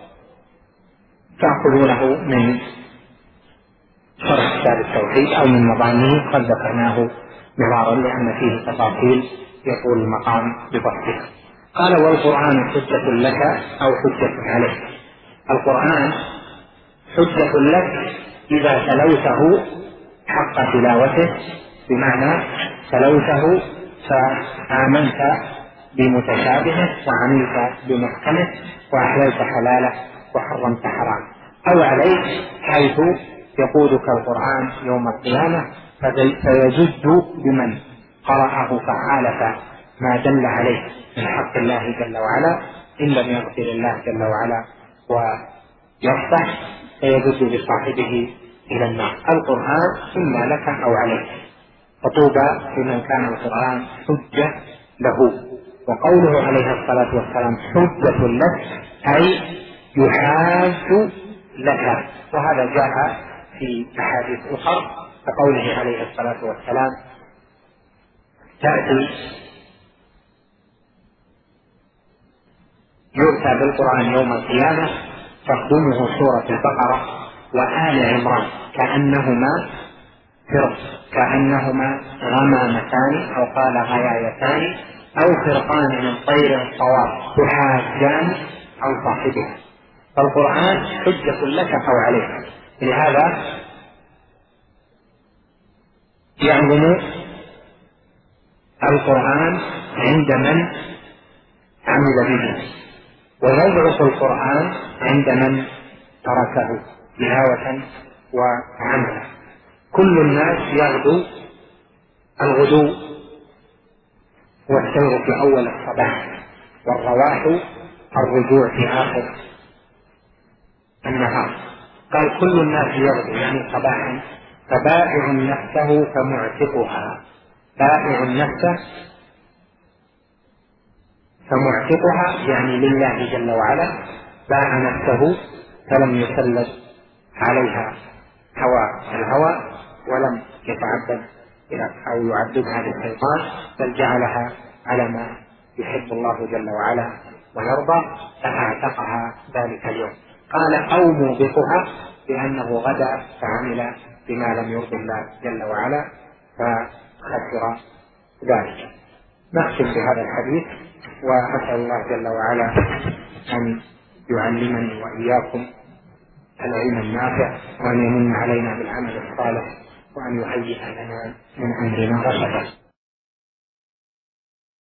تأخذونه من شرح كتاب التوحيد أو من مضامينه، قد ذكرناه مرارا لأن فيه تفاصيل يطول المقام ببسطها. قال: والقرآن حجة لك أو حجة عليك. القرآن حجة لك إذا تلوته حق تلاوته، بمعنى تلوته فآمنت بمتشابهه وعملت بمحكمه وأحللت حلاله وحرمت حرامه. أو عليك حيث يقودك القرآن يوم القيامة فيجد بمن قرأه فعالة ما دل عليه من حق الله جل وعلا، إن لم يغفر الله جل وعلا ويصفح فيجد بصاحبه إلى النار. القرآن إما لك أو عليك، فطوبى لمن كان القرآن حجة له. وقوله عليه الصلاة والسلام حجة لك أي يحاج لك، وهذا جاء في أحاديث أخرى كقوله عليه الصلاة والسلام: تأتي يؤتى بالقرآن يوم القيامة تخدمه سورة البقرة وآل عمران كأنهما فرق كأنهما غمامتان أو قال غيايتان أو فرقان من طير الصواب تحاجان عن صاحبها. فالقرآن حجة لك أو عليك. لهذا يعظم القرآن عند من عمل به، ويضعف القرآن عند من تركه تلاوة وعملا. كل الناس يغدو الغدو والسير في أول الصباح، والرواح الرجوع في آخر النهار. قال كل الناس يغدو يعني صباحا، فبائع نفسه فمعتقها. بائع نفسه فمعتقها يعني لله جل وعلا، باع نفسه فلم يسلط عليها هوى الهوى ولم يتعبد أو يعبدها للشيطان، بل جعلها على ما يحب الله جل وعلا ويرضى، فأعتقها ذلك اليوم. قال أو موبقها لأنه غدا فعمل بما لم يرضي الله جل وعلا فخسر ذلك. نختم بهذا الحديث، وأسأل الله جل وعلا أن يعلمني وإياكم العلم النافع، وأن يمن علينا بالعمل الصالح، وأن يهيئ لنا من أمرنا رشدا.